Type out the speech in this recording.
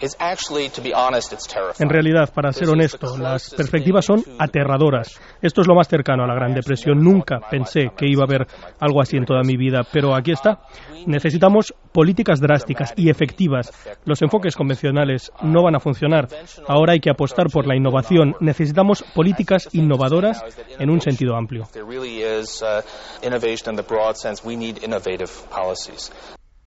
En realidad, para ser honesto, las perspectivas son aterradoras. Esto es lo más cercano a la Gran Depresión. Nunca pensé que iba a haber algo así en toda mi vida, pero aquí está. Necesitamos políticas drásticas y efectivas. Los enfoques convencionales no van a funcionar. Ahora hay que apostar por la innovación. Necesitamos políticas innovadoras en un sentido amplio.